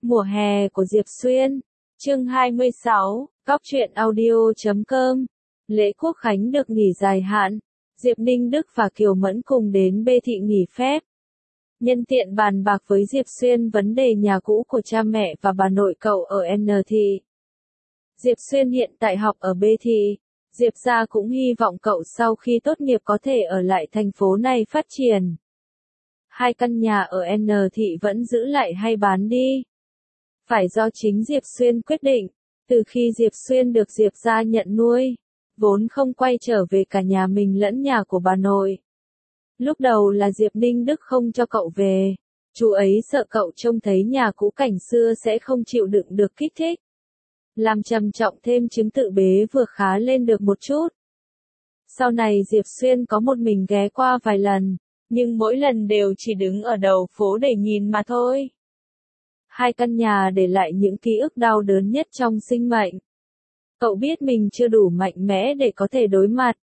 Mùa hè của Diệp Xuyên. Chương 26, Cóc truyện audio.com. Lễ Quốc khánh được nghỉ dài hạn. Diệp Ninh Đức và Kiều Mẫn cùng đến Bê Thị nghỉ phép. Nhân tiện bàn bạc với Diệp Xuyên vấn đề nhà cũ của cha mẹ và bà nội cậu ở N Thị. Diệp Xuyên hiện tại học ở Bê Thị. Diệp gia cũng hy vọng cậu sau khi tốt nghiệp có thể ở lại thành phố này phát triển. Hai căn nhà ở N Thị vẫn giữ lại hay bán đi? Phải do chính Diệp Xuyên quyết định. Từ khi Diệp Xuyên được Diệp gia nhận nuôi, vốn không quay trở về cả nhà mình lẫn nhà của bà nội. Lúc đầu là Diệp Ninh Đức không cho cậu về. Chú ấy sợ cậu trông thấy nhà cũ cảnh xưa sẽ không chịu đựng được kích thích. Làm trầm trọng thêm chứng tự bế vừa khá lên được một chút. Sau này Diệp Xuyên có một mình ghé qua vài lần, nhưng mỗi lần đều chỉ đứng ở đầu phố để nhìn mà thôi. Hai căn nhà để lại những ký ức đau đớn nhất trong sinh mệnh. Cậu biết mình chưa đủ mạnh mẽ để có thể đối mặt.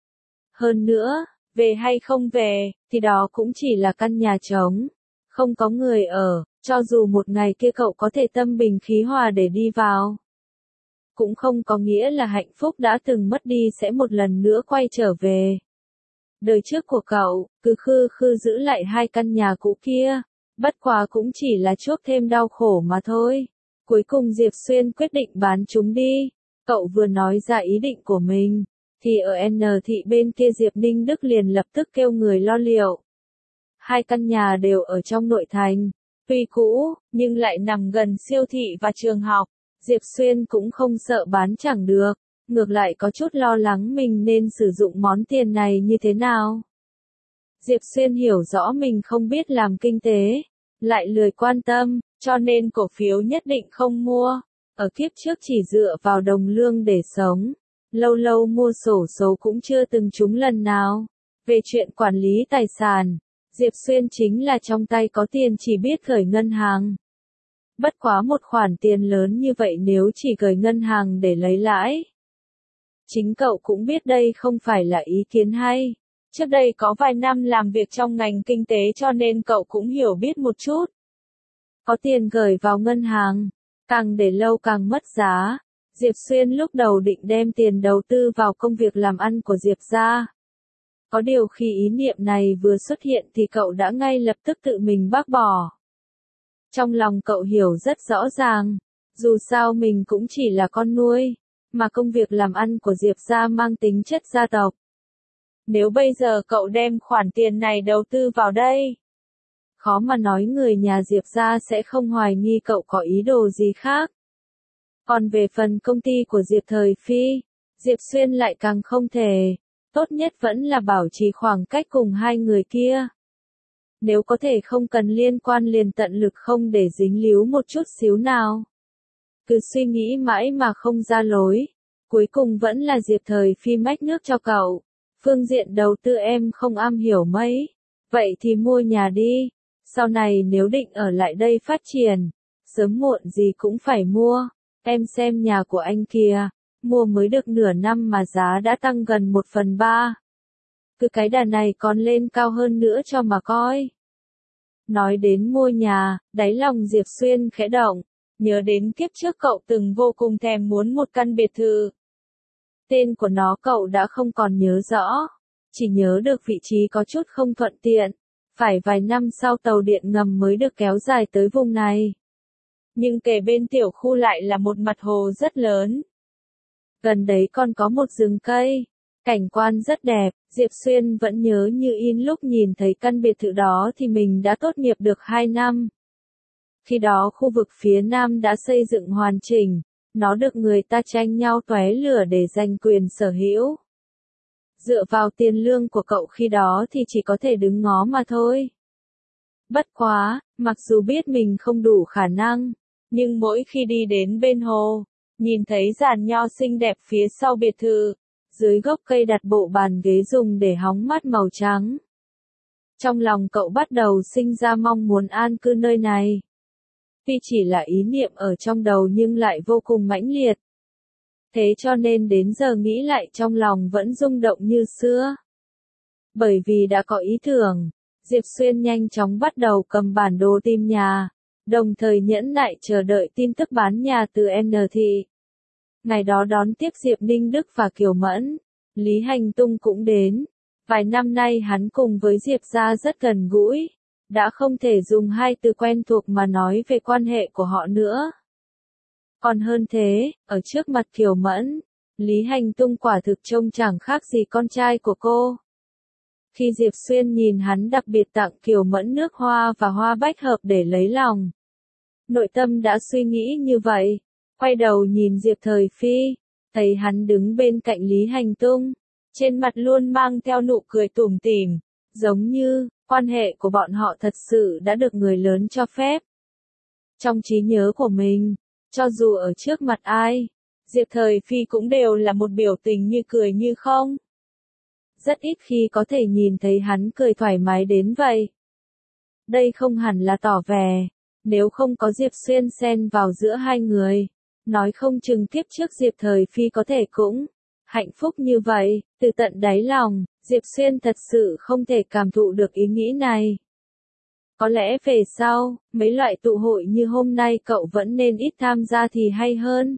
Hơn nữa, về hay không về, thì đó cũng chỉ là căn nhà trống. Không có người ở, cho dù một ngày kia cậu có thể tâm bình khí hòa để đi vào. Cũng không có nghĩa là hạnh phúc đã từng mất đi sẽ một lần nữa quay trở về. Đời trước của cậu, cứ khư khư giữ lại hai căn nhà cũ kia, bất quá cũng chỉ là chuốc thêm đau khổ mà thôi. Cuối cùng Diệp Xuyên quyết định bán chúng đi. Cậu vừa nói ra ý định của mình, thì ở N Thị bên kia Diệp Ninh Đức liền lập tức kêu người lo liệu. Hai căn nhà đều ở trong nội thành, tuy cũ, nhưng lại nằm gần siêu thị và trường học. Diệp Xuyên cũng không sợ bán chẳng được, ngược lại có chút lo lắng mình nên sử dụng món tiền này như thế nào. Diệp Xuyên hiểu rõ mình không biết làm kinh tế, lại lười quan tâm, cho nên cổ phiếu nhất định không mua. Ở kiếp trước chỉ dựa vào đồng lương để sống, lâu lâu mua xổ số cũng chưa từng trúng lần nào. Về chuyện quản lý tài sản, Diệp Xuyên chính là trong tay có tiền chỉ biết gửi ngân hàng. Bất quá một khoản tiền lớn như vậy nếu chỉ gửi ngân hàng để lấy lãi. Chính cậu cũng biết đây không phải là ý kiến hay. Trước đây có vài năm làm việc trong ngành kinh tế cho nên cậu cũng hiểu biết một chút. Có tiền gửi vào ngân hàng, càng để lâu càng mất giá. Diệp Xuyên lúc đầu định đem tiền đầu tư vào công việc làm ăn của Diệp gia. Có điều khi ý niệm này vừa xuất hiện thì cậu đã ngay lập tức tự mình bác bỏ. Trong lòng cậu hiểu rất rõ ràng, dù sao mình cũng chỉ là con nuôi, mà công việc làm ăn của Diệp gia mang tính chất gia tộc. Nếu bây giờ cậu đem khoản tiền này đầu tư vào đây, khó mà nói người nhà Diệp gia sẽ không hoài nghi cậu có ý đồ gì khác. Còn về phần công ty của Diệp Thời Phi, Diệp Xuyên lại càng không thể, tốt nhất vẫn là bảo trì khoảng cách cùng hai người kia. Nếu có thể không cần liên quan liền tận lực không để dính líu một chút xíu nào. Cứ suy nghĩ mãi mà không ra lối, cuối cùng vẫn là Diệp Thời Phi mách nước cho cậu. Phương diện đầu tư em không am hiểu mấy, vậy thì mua nhà đi, sau này nếu định ở lại đây phát triển, sớm muộn gì cũng phải mua. Em xem nhà của anh kìa, mua mới được nửa năm mà giá đã tăng gần 1/3. Cứ cái đà này còn lên cao hơn nữa cho mà coi. Nói đến mua nhà, đáy lòng Diệp Xuyên khẽ động, nhớ đến kiếp trước cậu từng vô cùng thèm muốn một căn biệt thự. Tên của nó cậu đã không còn nhớ rõ, chỉ nhớ được vị trí có chút không thuận tiện, phải vài năm sau tàu điện ngầm mới được kéo dài tới vùng này. Nhưng kề bên tiểu khu lại là một mặt hồ rất lớn. Gần đấy còn có một rừng cây, cảnh quan rất đẹp. Diệp Xuyên vẫn nhớ như in lúc nhìn thấy căn biệt thự đó thì mình đã tốt nghiệp được 2 năm. Khi đó khu vực phía Nam đã xây dựng hoàn chỉnh, nó được người ta tranh nhau tóe lửa để giành quyền sở hữu. Dựa vào tiền lương của cậu khi đó thì chỉ có thể đứng ngó mà thôi. Bất quá, mặc dù biết mình không đủ khả năng, nhưng mỗi khi đi đến bên hồ, nhìn thấy giàn nho xinh đẹp phía sau biệt thự, dưới gốc cây đặt bộ bàn ghế dùng để hóng mát màu trắng. Trong lòng cậu bắt đầu sinh ra mong muốn an cư nơi này. Tuy chỉ là ý niệm ở trong đầu nhưng lại vô cùng mãnh liệt. Thế cho nên đến giờ nghĩ lại trong lòng vẫn rung động như xưa. Bởi vì đã có ý tưởng, Diệp Xuyên nhanh chóng bắt đầu cầm bản đồ tìm nhà. đồng thời nhẫn nại chờ đợi tin tức bán nhà từ N thị. Ngày đó đón tiếp Diệp Ninh Đức và Kiều Mẫn, Lý Hành Tung cũng đến. Vài năm nay hắn cùng với Diệp gia rất gần gũi, đã không thể dùng hai từ quen thuộc mà nói về quan hệ của họ nữa. Còn hơn thế, ở trước mặt Kiều Mẫn, Lý Hành Tung quả thực trông chẳng khác gì con trai của cô. Khi Diệp Xuyên nhìn hắn đặc biệt tặng Kiều Mẫn nước hoa và hoa bách hợp để lấy lòng, nội tâm đã suy nghĩ như vậy, quay đầu nhìn Diệp Thời Phi, thấy hắn đứng bên cạnh Lý Hành Tung, trên mặt luôn mang theo nụ cười tủm tỉm, giống như quan hệ của bọn họ thật sự đã được người lớn cho phép. Trong trí nhớ của mình, cho dù ở trước mặt ai, Diệp Thời Phi cũng đều là một biểu tình như cười như không. Rất ít khi có thể nhìn thấy hắn cười thoải mái đến vậy. Đây không hẳn là tỏ vẻ, nếu không có Diệp Xuyên xen vào giữa hai người, nói không chừng kiếp trước Diệp Thời Phi có thể cũng hạnh phúc như vậy. Từ tận đáy lòng, Diệp Xuyên thật sự không thể cảm thụ được ý nghĩ này. Có lẽ về sau, mấy loại tụ hội như hôm nay cậu vẫn nên ít tham gia thì hay hơn.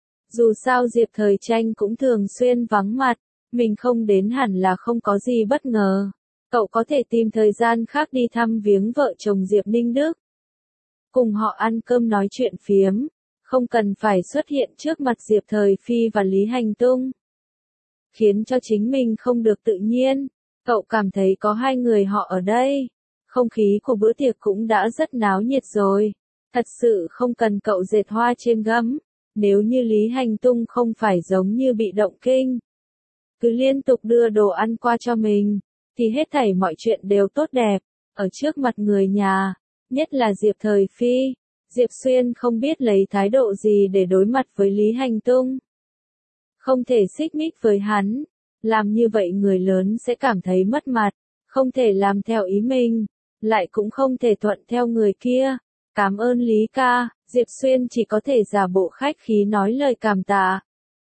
Dù sao Diệp Thời Tranh cũng thường xuyên vắng mặt, mình không đến hẳn là không có gì bất ngờ. Cậu có thể tìm thời gian khác đi thăm viếng vợ chồng Diệp Ninh Đức. Cùng họ ăn cơm nói chuyện phiếm, không cần phải xuất hiện trước mặt Diệp Thời Phi và Lý Hành Tung. Khiến cho chính mình không được tự nhiên, cậu cảm thấy có hai người họ ở đây. Không khí của bữa tiệc cũng đã rất náo nhiệt rồi. Thật sự không cần cậu dệt hoa trên gấm. Nếu như Lý Hành Tung không phải giống như bị động kinh, cứ liên tục đưa đồ ăn qua cho mình, thì hết thảy mọi chuyện đều tốt đẹp. Ở trước mặt người nhà, nhất là Diệp Thời Phi, Diệp Xuyên không biết lấy thái độ gì để đối mặt với Lý Hành Tung. Không thể xích mích với hắn, làm như vậy người lớn sẽ cảm thấy mất mặt, không thể làm theo ý mình, lại cũng không thể thuận theo người kia. Cảm ơn Lý ca, Diệp Xuyên chỉ có thể giả bộ khách khí nói lời cảm tạ.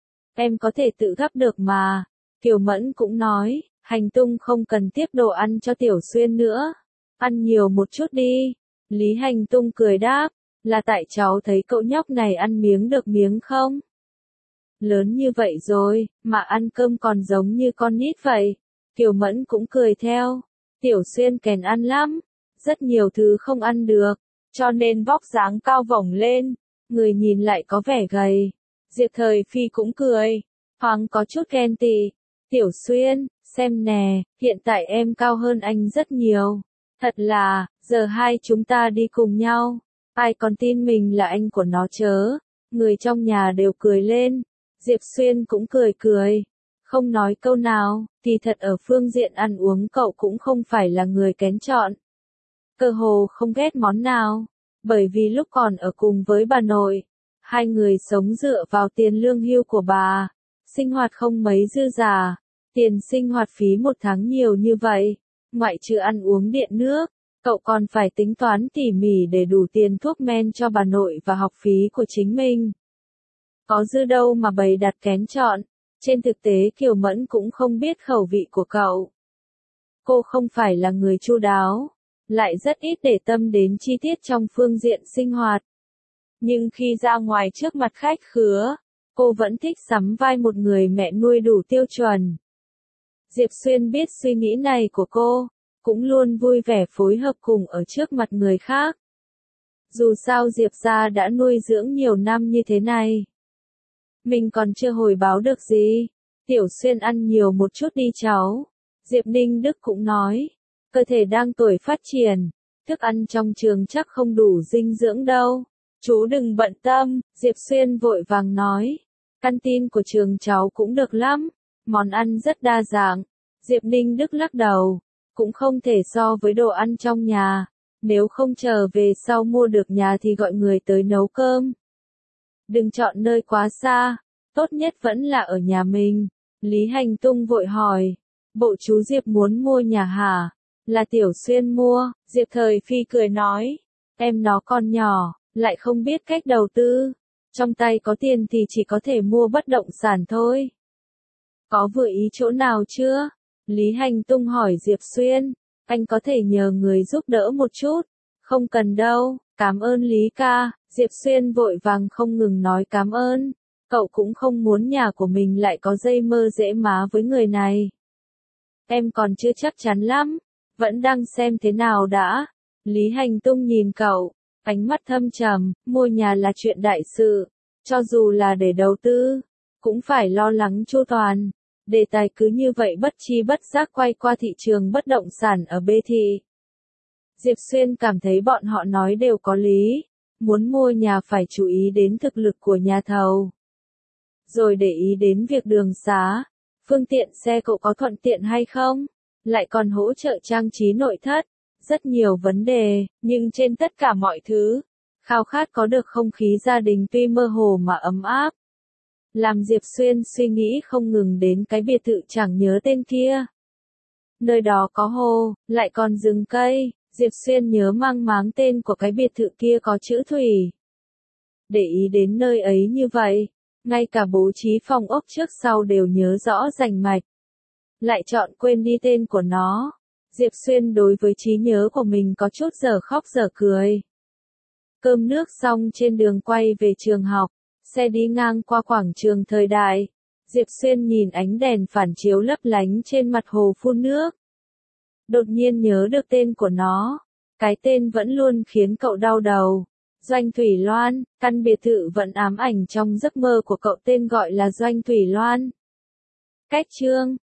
Em có thể tự gắp được mà. Kiều Mẫn cũng nói, Hành Tung không cần tiếp đồ ăn cho Tiểu Xuyên nữa. Ăn nhiều một chút đi. Lý Hành Tung cười đáp, là tại cháu thấy cậu nhóc này ăn miếng được miếng không? Lớn như vậy rồi, mà ăn cơm còn giống như con nít vậy. Kiều Mẫn cũng cười theo. Tiểu Xuyên kèn ăn lắm, rất nhiều thứ không ăn được, cho nên vóc dáng cao vổng lên, người nhìn lại có vẻ gầy. Diệp Thời Phi cũng cười, thoáng có chút ghen tị. Tiểu Xuyên, xem nè, hiện tại em cao hơn anh rất nhiều. Thật là, giờ hai chúng ta đi cùng nhau, ai còn tin mình là anh của nó chớ. Người trong nhà đều cười lên. Diệp Xuyên cũng cười cười, không nói câu nào, thì thật ở phương diện ăn uống cậu cũng không phải là người kén chọn. Cơ hồ không ghét món nào, bởi vì lúc còn ở cùng với bà nội, hai người sống dựa vào tiền lương hưu của bà, sinh hoạt không mấy dư giả, tiền sinh hoạt phí một tháng nhiều như vậy, ngoại trừ ăn uống điện nước, cậu còn phải tính toán tỉ mỉ để đủ tiền thuốc men cho bà nội và học phí của chính mình. Có dư đâu mà bày đặt kén chọn, trên thực tế Kiều Mẫn cũng không biết khẩu vị của cậu. Cô không phải là người chu đáo, lại rất ít để tâm đến chi tiết trong phương diện sinh hoạt. Nhưng khi ra ngoài trước mặt khách khứa, cô vẫn thích sắm vai một người mẹ nuôi đủ tiêu chuẩn. Diệp Xuyên biết suy nghĩ này của cô, cũng luôn vui vẻ phối hợp cùng ở trước mặt người khác. Dù sao Diệp gia đã nuôi dưỡng nhiều năm như thế này, mình còn chưa hồi báo được gì. Tiểu Xuyên ăn nhiều một chút đi cháu. Diệp Ninh Đức cũng nói, cơ thể đang tuổi phát triển, thức ăn trong trường chắc không đủ dinh dưỡng đâu. Chú đừng bận tâm, Diệp Xuyên vội vàng nói. Canteen của trường cháu cũng được lắm, món ăn rất đa dạng. Diệp Ninh Đức lắc đầu, cũng không thể so với đồ ăn trong nhà, nếu không chờ về sau mua được nhà thì gọi người tới nấu cơm. Đừng chọn nơi quá xa, tốt nhất vẫn là ở nhà mình. Lý Hành Tung vội hỏi, bộ chú Diệp muốn mua nhà hả? Là Tiểu Xuyên mua. Diệp Thời Phi cười nói, em nó còn nhỏ, lại không biết cách đầu tư, trong tay có tiền thì chỉ có thể mua bất động sản thôi. Có vừa ý chỗ nào chưa? Lý Hành Tung hỏi Diệp Xuyên, anh có thể nhờ người giúp đỡ một chút. Không cần đâu, Cảm ơn Lý ca, Diệp Xuyên vội vàng không ngừng nói cảm ơn. Cậu cũng không muốn nhà của mình lại có dây mơ dễ má với người này. Em còn chưa chắc chắn lắm, vẫn đang xem thế nào đã. Lý Hành Tung nhìn cậu, ánh mắt thâm trầm, mua nhà là chuyện đại sự, cho dù là để đầu tư, cũng phải lo lắng chu toàn. Đề tài cứ như vậy bất chi bất giác quay qua thị trường bất động sản ở Bê Thị. Diệp Xuyên cảm thấy bọn họ nói đều có lý, muốn mua nhà phải chú ý đến thực lực của nhà thầu. Rồi để ý đến việc đường xá, phương tiện xe cộ có thuận tiện hay không, lại còn hỗ trợ trang trí nội thất, rất nhiều vấn đề, nhưng trên tất cả mọi thứ, khao khát có được không khí gia đình tuy mơ hồ mà ấm áp. Làm Diệp Xuyên suy nghĩ không ngừng đến cái biệt thự chẳng nhớ tên kia. Nơi đó có hồ, lại còn rừng cây, Diệp Xuyên nhớ mang máng tên của cái biệt thự kia có chữ Thủy. Để ý đến nơi ấy như vậy, ngay cả bố trí phòng ốc trước sau đều nhớ rõ rành mạch. Lại chọn quên đi tên của nó. Diệp Xuyên đối với trí nhớ của mình có chút giờ khóc giờ cười. Cơm nước xong trên đường quay về trường học, xe đi ngang qua quảng trường Thời Đại. Diệp Xuyên nhìn ánh đèn phản chiếu lấp lánh trên mặt hồ phun nước. Đột nhiên nhớ được tên của nó. Cái tên vẫn luôn khiến cậu đau đầu. Doanh Thủy Loan, căn biệt thự vẫn ám ảnh trong giấc mơ của cậu tên gọi là Doanh Thủy Loan. Cách chương